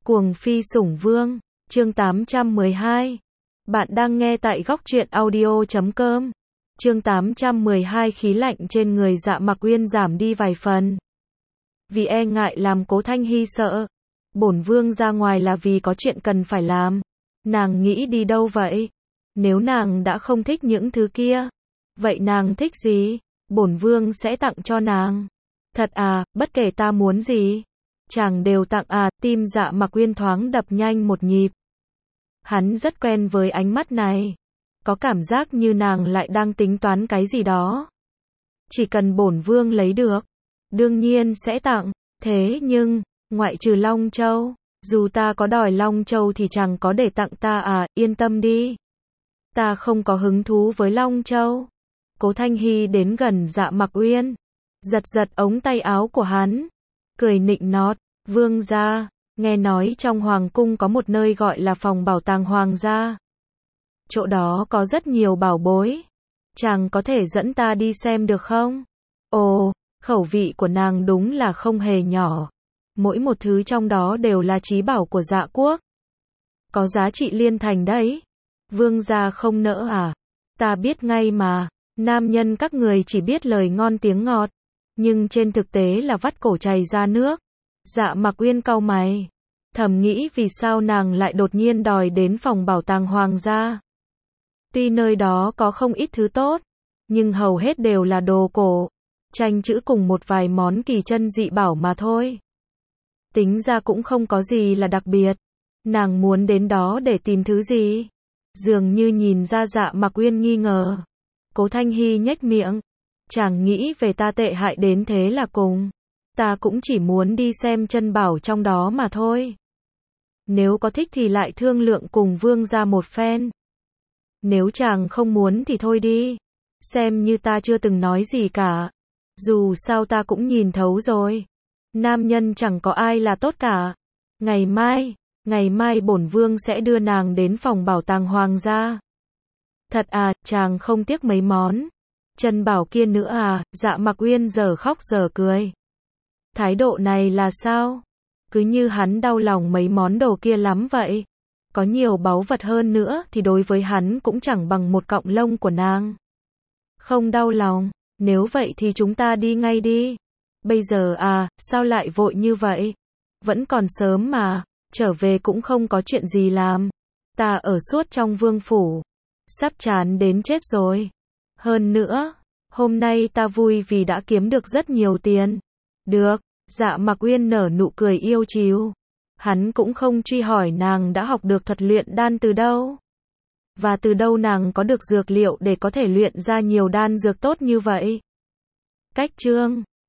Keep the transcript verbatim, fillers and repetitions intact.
Cuồng phi sủng vương, chương tám trăm mười hai. Bạn đang nghe tại góc truyện audio chấm com. Chương tám trăm mười hai khí lạnh trên người Dạ Mặc Uyên giảm đi vài phần. Vì e ngại làm Cố Thanh Hy sợ. Bổn vương ra ngoài là vì có chuyện cần phải làm. Nàng nghĩ đi đâu vậy? Nếu nàng đã không thích những thứ kia, vậy nàng thích gì? Bổn vương sẽ tặng cho nàng. Thật à, bất kể ta muốn gì, chàng đều tặng à, tim Dạ Mặc Uyên thoáng đập nhanh một nhịp. Hắn rất quen với ánh mắt này. Có cảm giác như nàng lại đang tính toán cái gì đó. Chỉ cần bổn vương lấy được, đương nhiên sẽ tặng. Thế nhưng, ngoại trừ Long Châu, dù ta có đòi Long Châu thì chẳng có để tặng ta à, yên tâm đi. Ta không có hứng thú với Long Châu. Cố Thanh Hy đến gần Dạ Mặc Uyên, giật giật ống tay áo của hắn, cười nịnh nọt, vương gia, nghe nói trong hoàng cung có một nơi gọi là phòng bảo tàng hoàng gia. Chỗ đó có rất nhiều bảo bối. Chàng có thể dẫn ta đi xem được không? Ồ, khẩu vị của nàng đúng là không hề nhỏ. Mỗi một thứ trong đó đều là chí bảo của Dạ quốc. Có giá trị liên thành đấy. Vương gia không nỡ à? Ta biết ngay mà, nam nhân các người chỉ biết lời ngon tiếng ngọt, nhưng trên thực tế là vắt cổ chảy ra nước. Dạ Mặc Uyên cau mày, thầm nghĩ vì sao nàng lại đột nhiên đòi đến phòng bảo tàng hoàng gia. Tuy nơi đó có không ít thứ tốt, nhưng hầu hết đều là đồ cổ, tranh chữ cùng một vài món kỳ chân dị bảo mà thôi. Tính ra cũng không có gì là đặc biệt. Nàng muốn đến đó để tìm thứ gì? Dường như nhìn ra Dạ Mặc Uyên nghi ngờ. Cố Thanh Hy nhếch miệng. Chàng nghĩ về ta tệ hại đến thế là cùng. Ta cũng chỉ muốn đi xem chân bảo trong đó mà thôi. Nếu có thích thì lại thương lượng cùng vương gia một phen. Nếu chàng không muốn thì thôi đi. Xem như ta chưa từng nói gì cả. Dù sao ta cũng nhìn thấu rồi. Nam nhân chẳng có ai là tốt cả. Ngày mai, ngày mai bổn vương sẽ đưa nàng đến phòng bảo tàng hoàng gia. Thật à, chàng không tiếc mấy món chân bảo kia nữa à? Dạ Mặc Uyên giờ khóc giờ cười. Thái độ này là sao? Cứ như hắn đau lòng mấy món đồ kia lắm vậy. Có nhiều báu vật hơn nữa thì đối với hắn cũng chẳng bằng một cọng lông của nàng. Không đau lòng, nếu vậy thì chúng ta đi ngay đi. Bây giờ à, sao lại vội như vậy? Vẫn còn sớm mà, trở về cũng không có chuyện gì làm. Ta ở suốt trong vương phủ, sắp chán đến chết rồi. Hơn nữa, hôm nay ta vui vì đã kiếm được rất nhiều tiền. Được, Dạ Mặc Uyên nở nụ cười yêu chiều. Hắn cũng không truy hỏi nàng đã học được thuật luyện đan từ đâu. Và từ đâu nàng có được dược liệu để có thể luyện ra nhiều đan dược tốt như vậy. Cách chương